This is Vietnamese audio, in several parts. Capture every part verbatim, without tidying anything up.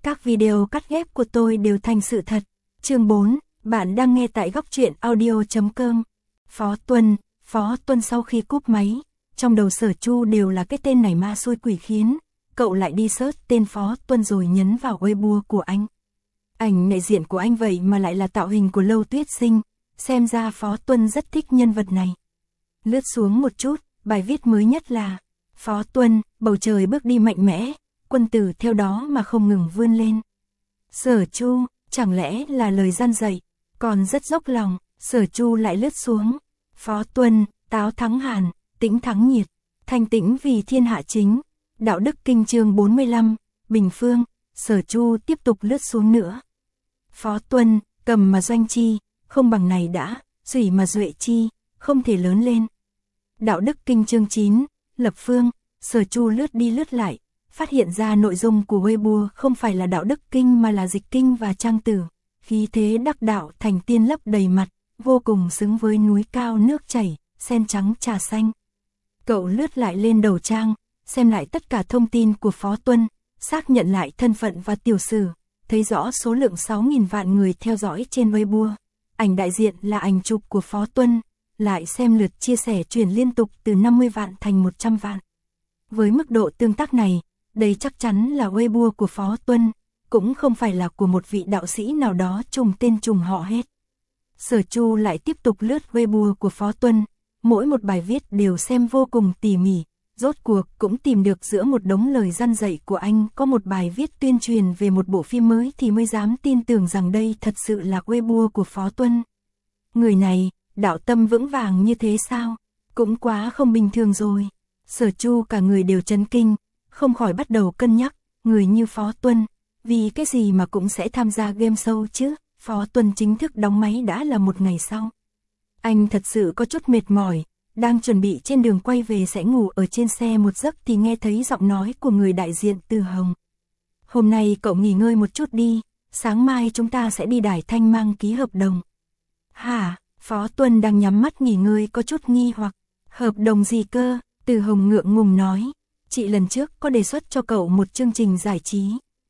Các video cắt ghép của tôi đều thành sự thật. Chương bốn, bạn đang nghe tại góc truyện audio chấm com. Phó Tuân, Phó Tuân sau khi cúp máy, trong đầu Sở Chu đều là cái tên này ma xui quỷ khiến, cậu lại đi search tên Phó Tuân rồi nhấn vào Weibo của anh. Ảnh đại diện của anh vậy mà lại là tạo hình của Lâu Tuyết Sinh, xem ra Phó Tuân rất thích nhân vật này. Lướt xuống một chút, bài viết mới nhất là Phó Tuân, bầu trời bước đi mạnh mẽ, quân tử theo đó mà không ngừng vươn lên. Sở Chu, chẳng lẽ là lời gian dạy, còn rất dốc lòng. Sở Chu lại lướt xuống. Phó Tuân, táo thắng hàn, tĩnh thắng nhiệt, thanh tĩnh vì thiên hạ chính. Đạo đức kinh chương bốn mươi lăm, Bình Phương. Sở Chu tiếp tục lướt xuống nữa. Phó Tuân, cầm mà doanh chi, không bằng này đã, dủy mà duệ chi, không thể lớn lên. Đạo đức kinh chương chín, Lập Phương. Sở Chu lướt đi lướt lại, phát hiện ra nội dung của Weibo không phải là đạo đức kinh mà là dịch kinh và trang tử. Khí thế đắc đạo thành tiên lấp đầy mặt, vô cùng xứng với núi cao nước chảy, sen trắng trà xanh. Cậu lướt lại lên đầu trang, xem lại tất cả thông tin của Phó Tuân, xác nhận lại thân phận và tiểu sử, thấy rõ số lượng sáu nghìn vạn người theo dõi trên Weibo. Ảnh đại diện là ảnh chụp của Phó Tuân, lại xem lượt chia sẻ chuyển liên tục từ năm mươi vạn thành một trăm vạn. Với mức độ tương tác này, đây chắc chắn là Weibo của Phó Tuân, cũng không phải là của một vị đạo sĩ nào đó trùng tên trùng họ hết. Sở Chu lại tiếp tục lướt Weibo của Phó Tuân, mỗi một bài viết đều xem vô cùng tỉ mỉ, rốt cuộc cũng tìm được giữa một đống lời răn dạy của anh có một bài viết tuyên truyền về một bộ phim mới thì mới dám tin tưởng rằng đây thật sự là Weibo của Phó Tuân. Người này, đạo tâm vững vàng như thế sao? Cũng quá không bình thường rồi. Sở Chu cả người đều chấn kinh, không khỏi bắt đầu cân nhắc, người như Phó Tuân, vì cái gì mà cũng sẽ tham gia game show chứ? Phó Tuân chính thức đóng máy đã là một ngày sau. Anh thật sự có chút mệt mỏi, đang chuẩn bị trên đường quay về sẽ ngủ ở trên xe một giấc thì nghe thấy giọng nói của người đại diện Từ Hồng. Hôm nay cậu nghỉ ngơi một chút đi, sáng mai chúng ta sẽ đi Đài Thanh Mang ký hợp đồng. Hả? Phó Tuân đang nhắm mắt nghỉ ngơi có chút nghi hoặc, hợp đồng gì cơ? Từ Hồng ngượng ngùng nói, chị lần trước có đề xuất cho cậu một chương trình giải trí.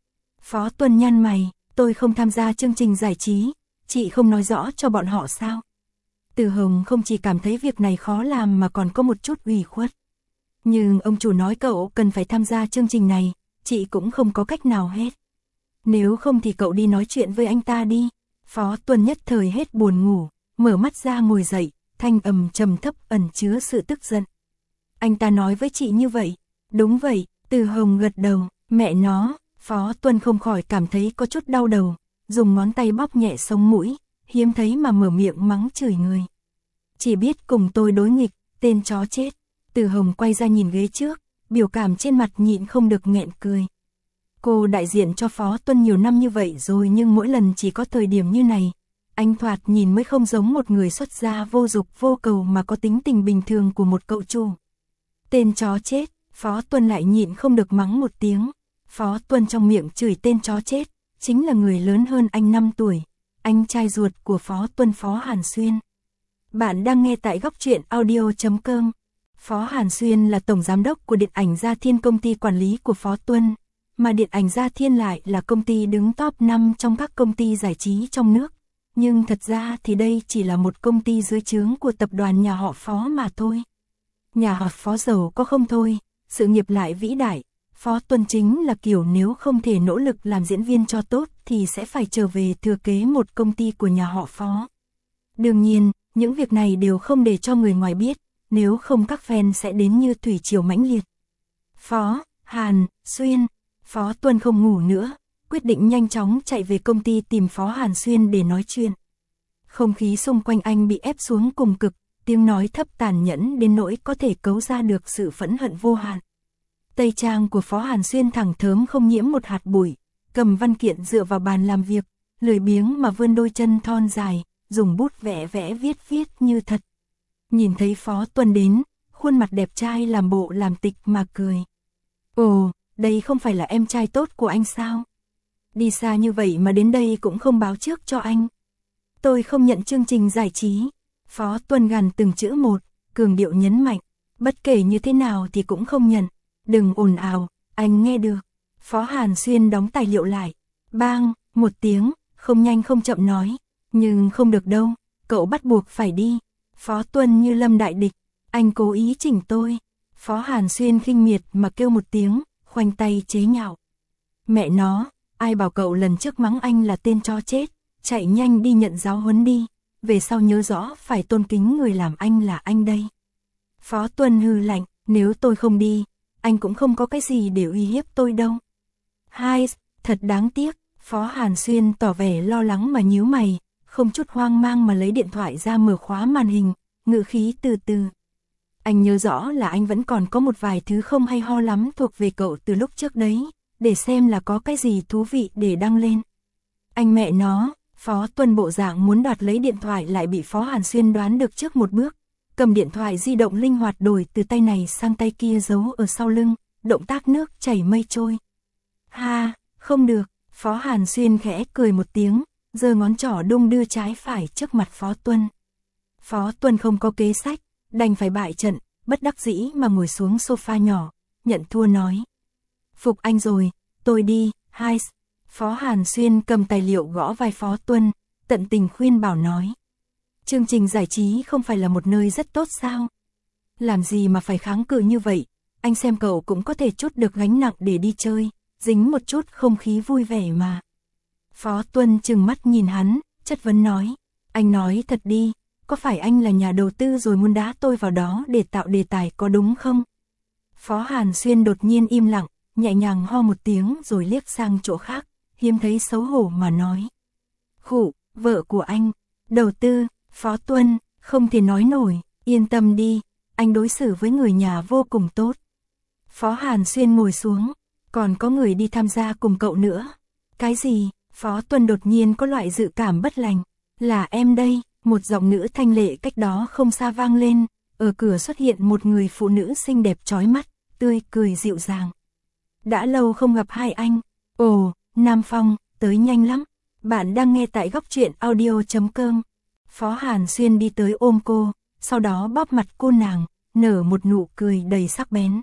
Phó Tuân nhăn mày, tôi không tham gia chương trình giải trí, chị không nói rõ cho bọn họ sao? Từ Hồng không chỉ cảm thấy việc này khó làm mà còn có một chút ủy khuất. Nhưng ông chủ nói cậu cần phải tham gia chương trình này, chị cũng không có cách nào hết. Nếu không thì cậu đi nói chuyện với anh ta đi. Phó Tuân nhất thời hết buồn ngủ, mở mắt ra ngồi dậy, thanh âm trầm thấp ẩn chứa sự tức giận. Anh ta nói với chị như vậy. Đúng vậy, Từ Hồng gật đầu, mẹ nó. Phó Tuân không khỏi cảm thấy có chút đau đầu, dùng ngón tay bóp nhẹ sống mũi, hiếm thấy mà mở miệng mắng chửi người. Chỉ biết cùng tôi đối nghịch, tên chó chết. Từ Hồng quay ra nhìn ghế trước, biểu cảm trên mặt nhịn không được nghẹn cười. Cô đại diện cho Phó Tuân nhiều năm như vậy rồi nhưng mỗi lần chỉ có thời điểm như này. Anh thoạt nhìn mới không giống một người xuất gia vô dục vô cầu mà có tính tình bình thường của một cậu chủ. Tên chó chết, Phó Tuân lại nhịn không được mắng một tiếng. Phó Tuân trong miệng chửi tên chó chết, chính là người lớn hơn anh năm tuổi, anh trai ruột của Phó Tuân Phó Hàn Xuyên. Bạn đang nghe tại góc truyện audio chấm com. Phó Hàn Xuyên là tổng giám đốc của Điện ảnh Gia Thiên, công ty quản lý của Phó Tuân, mà Điện ảnh Gia Thiên lại là công ty đứng top năm trong các công ty giải trí trong nước. Nhưng thật ra thì đây chỉ là một công ty dưới trướng của tập đoàn nhà họ Phó mà thôi. Nhà họ Phó giàu có không thôi, sự nghiệp lại vĩ đại. Phó Tuân chính là kiểu nếu không thể nỗ lực làm diễn viên cho tốt thì sẽ phải trở về thừa kế một công ty của nhà họ Phó. Đương nhiên, những việc này đều không để cho người ngoài biết, nếu không các fan sẽ đến như thủy triều mãnh liệt. Phó, Hàn, Xuyên, Phó Tuân không ngủ nữa, quyết định nhanh chóng chạy về công ty tìm Phó Hàn Xuyên để nói chuyện. Không khí xung quanh anh bị ép xuống cùng cực, tiếng nói thấp tàn nhẫn đến nỗi có thể cấu ra được sự phẫn hận vô hạn. Tây trang của Phó Hàn Xuyên thẳng thớm không nhiễm một hạt bụi, cầm văn kiện dựa vào bàn làm việc, lười biếng mà vươn đôi chân thon dài, dùng bút vẽ vẽ viết viết như thật. Nhìn thấy Phó Tuân đến, khuôn mặt đẹp trai làm bộ làm tịch mà cười. Ồ, đây không phải là em trai tốt của anh sao? Đi xa như vậy mà đến đây cũng không báo trước cho anh. Tôi không nhận chương trình giải trí. Phó Tuân gằn từng chữ một, cường điệu nhấn mạnh, bất kể như thế nào thì cũng không nhận. Đừng ồn ào, anh nghe được. Phó Hàn Xuyên đóng tài liệu lại, Bang, một tiếng, không nhanh không chậm nói. Nhưng không được đâu, cậu bắt buộc phải đi. Phó Tuân như lâm đại địch, anh cố ý chỉnh tôi. Phó Hàn Xuyên khinh miệt mà kêu một tiếng, khoanh tay chế nhạo. Mẹ nó, ai bảo cậu lần trước mắng anh là tên chó chết, chạy nhanh đi nhận giáo huấn đi, về sau nhớ rõ phải tôn kính người làm anh là anh đây. Phó Tuân hừ lạnh, nếu tôi không đi, anh cũng không có cái gì để uy hiếp tôi đâu. Hai, thật đáng tiếc, Phó Hàn Xuyên tỏ vẻ lo lắng mà nhíu mày, không chút hoang mang mà lấy điện thoại ra mở khóa màn hình, ngữ khí từ từ. Anh nhớ rõ là anh vẫn còn có một vài thứ không hay ho lắm thuộc về cậu từ lúc trước đấy, để xem là có cái gì thú vị để đăng lên. Anh mẹ nó, Phó Tuân bộ dạng muốn đoạt lấy điện thoại lại bị Phó Hàn Xuyên đoán được trước một bước, cầm điện thoại di động linh hoạt đổi từ tay này sang tay kia giấu ở sau lưng, động tác nước chảy mây trôi. Ha, không được, Phó Hàn Xuyên khẽ cười một tiếng, giơ ngón trỏ đung đưa trái phải trước mặt Phó Tuân. Phó Tuân không có kế sách, đành phải bại trận, bất đắc dĩ mà ngồi xuống sofa nhỏ, nhận thua nói. Phục anh rồi, tôi đi, hai. Phó Hàn Xuyên cầm tài liệu gõ vai Phó Tuân, tận tình khuyên bảo nói. Chương trình giải trí không phải là một nơi rất tốt sao? Làm gì mà phải kháng cự như vậy, anh xem cậu cũng có thể chút được gánh nặng để đi chơi, dính một chút không khí vui vẻ mà. Phó Tuân trừng mắt nhìn hắn, chất vấn nói. Anh nói thật đi, có phải anh là nhà đầu tư rồi muốn đá tôi vào đó để tạo đề tài có đúng không? Phó Hàn Xuyên đột nhiên im lặng, nhẹ nhàng ho một tiếng rồi liếc sang chỗ khác, hiếm thấy xấu hổ mà nói. Khụ, vợ của anh, đầu tư, Phó Tuân, không thể nói nổi, yên tâm đi, anh đối xử với người nhà vô cùng tốt. Phó Hàn Xuyên ngồi xuống, còn có người đi tham gia cùng cậu nữa. Cái gì? Phó Tuân đột nhiên có loại dự cảm bất lành. Là em đây, một giọng nữ thanh lệ cách đó không xa vang lên, ở cửa xuất hiện một người phụ nữ xinh đẹp chói mắt, tươi cười dịu dàng. Đã lâu không gặp hai anh. Ồ, Nam Phong, tới nhanh lắm. Bạn đang nghe tại góc truyện audio chấm com. Phó Hàn Xuyên đi tới ôm cô, sau đó bóp mặt cô nàng, nở một nụ cười đầy sắc bén.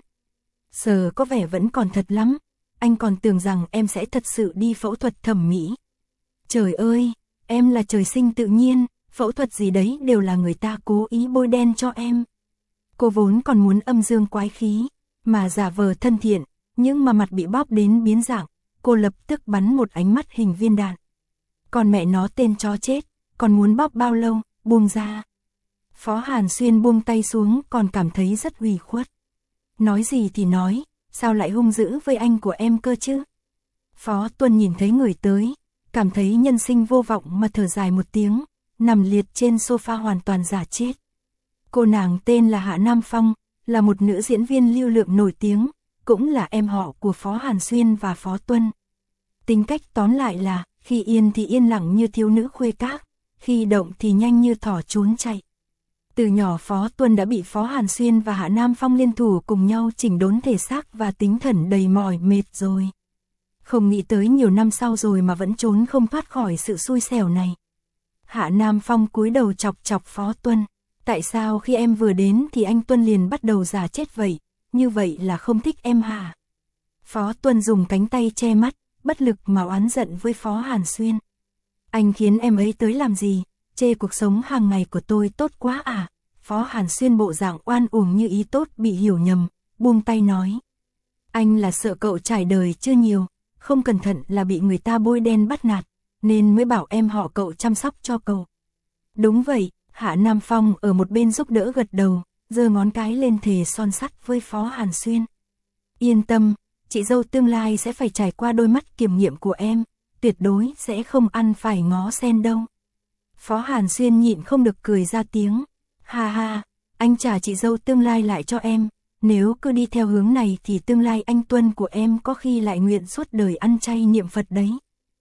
Giờ có vẻ vẫn còn thật lắm, anh còn tưởng rằng em sẽ thật sự đi phẫu thuật thẩm mỹ. Trời ơi, em là trời sinh tự nhiên, phẫu thuật gì đấy đều là người ta cố ý bôi đen cho em. Cô vốn còn muốn âm dương quái khí, mà giả vờ thân thiện, nhưng mà mặt bị bóp đến biến dạng, cô lập tức bắn một ánh mắt hình viên đạn. Còn mẹ nó tên chó chết, còn muốn bóp bao lâu, buông ra. Phó Hàn Xuyên buông tay xuống còn cảm thấy rất ủy khuất. Nói gì thì nói, sao lại hung dữ với anh của em cơ chứ? Phó Tuân nhìn thấy người tới, cảm thấy nhân sinh vô vọng mà thở dài một tiếng, nằm liệt trên sofa hoàn toàn giả chết. Cô nàng tên là Hạ Nam Phong, là một nữ diễn viên lưu lượng nổi tiếng, cũng là em họ của Phó Hàn Xuyên và Phó Tuân. Tính cách tóm lại là, khi yên thì yên lặng như thiếu nữ khuê các, khi động thì nhanh như thỏ trốn chạy. Từ nhỏ Phó Tuân đã bị Phó Hàn Xuyên và Hạ Nam Phong liên thủ cùng nhau chỉnh đốn thể xác và tinh thần đầy mỏi mệt rồi. Không nghĩ tới nhiều năm sau rồi mà vẫn trốn không thoát khỏi sự xui xẻo này. Hạ Nam Phong cúi đầu chọc chọc Phó Tuân. Tại sao khi em vừa đến thì anh Tuân liền bắt đầu giả chết vậy? Như vậy là không thích em hả? Phó Tuân dùng cánh tay che mắt, bất lực mà oán giận với Phó Hàn Xuyên. Anh khiến em ấy tới làm gì? Chê cuộc sống hàng ngày của tôi tốt quá à? Phó Hàn Xuyên bộ dạng oan uổng như ý tốt bị hiểu nhầm, buông tay nói. Anh là sợ cậu trải đời chưa nhiều, không cẩn thận là bị người ta bôi đen bắt nạt, nên mới bảo em họ cậu chăm sóc cho cậu. Đúng vậy, Hạ Nam Phong ở một bên giúp đỡ gật đầu, giơ ngón cái lên thề son sắt với Phó Hàn Xuyên. Yên tâm, chị dâu tương lai sẽ phải trải qua đôi mắt kiểm nghiệm của em, tuyệt đối sẽ không ăn phải ngó sen đâu. Phó Hàn Xuyên nhịn không được cười ra tiếng. Ha ha, anh trả chị dâu tương lai lại cho em, nếu cứ đi theo hướng này thì tương lai anh Tuân của em có khi lại nguyện suốt đời ăn chay niệm Phật đấy.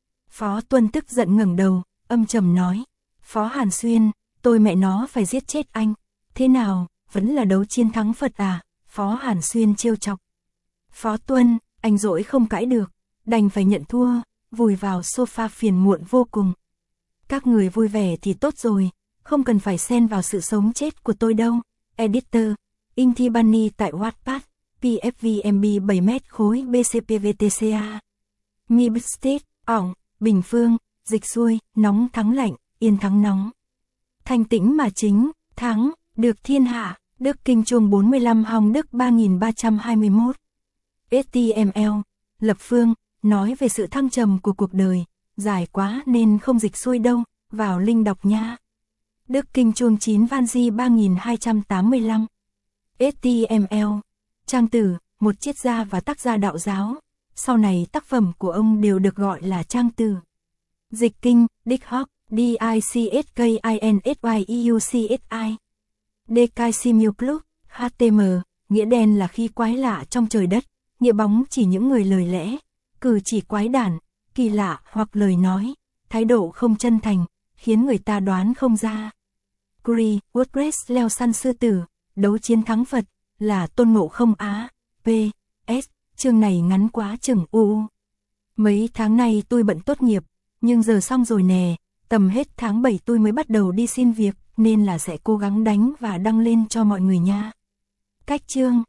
Phó Tuân tức giận ngẩng đầu, âm trầm nói. Phó Hàn Xuyên, tôi mẹ nó phải giết chết anh. Thế nào, vẫn là đấu chiến thắng Phật à? Phó Hàn Xuyên trêu chọc. Phó Tuân, anh dỗi không cãi được, đành phải nhận thua, vùi vào sofa phiền muộn vô cùng. Các người vui vẻ thì tốt rồi, không cần phải xen vào sự sống chết của tôi đâu. Editor, Inti Bunny tại Wattpad, pê ép vê em bê bảy mét khối bê xê pê vê tê xê a. Mibstate, ỏng. bình phương, dịch xuôi, nóng thắng lạnh, yên thắng nóng. Thanh tĩnh mà chính, thắng, được thiên hạ, Đức Kinh Chuông bốn mươi lăm Hồng Đức ba nghìn ba trăm hai mươi mốt. ếch ti em lờ, lập phương, nói về sự thăng trầm của cuộc đời, dài quá nên không dịch xuôi đâu, vào linh đọc nha. Đức Kinh Chuông chín Văn Di ba nghìn hai trăm tám mươi lăm. ếch ti em lờ, Trang Tử, một triết gia và tác gia đạo giáo, sau này tác phẩm của ông đều được gọi là Trang Tử. Dịch kinh, Đích Hoc, D I C S K I N S Y E U C S I. Decasimuclub, H T M, nghĩa đen là khi quái lạ trong trời đất, nghĩa bóng chỉ những người lời lẽ, cử chỉ quái đản, kỳ lạ hoặc lời nói, thái độ không chân thành, khiến người ta đoán không ra. Gri, WordPress leo săn sư tử, đấu chiến thắng Phật, là Tôn Ngộ Không Á. P S, chương này ngắn quá chừng u. Mấy tháng nay tôi bận tốt nghiệp, nhưng giờ xong rồi nè, tầm hết tháng bảy tôi mới bắt đầu đi xin việc, nên là sẽ cố gắng đánh và đăng lên cho mọi người nha. Cách chương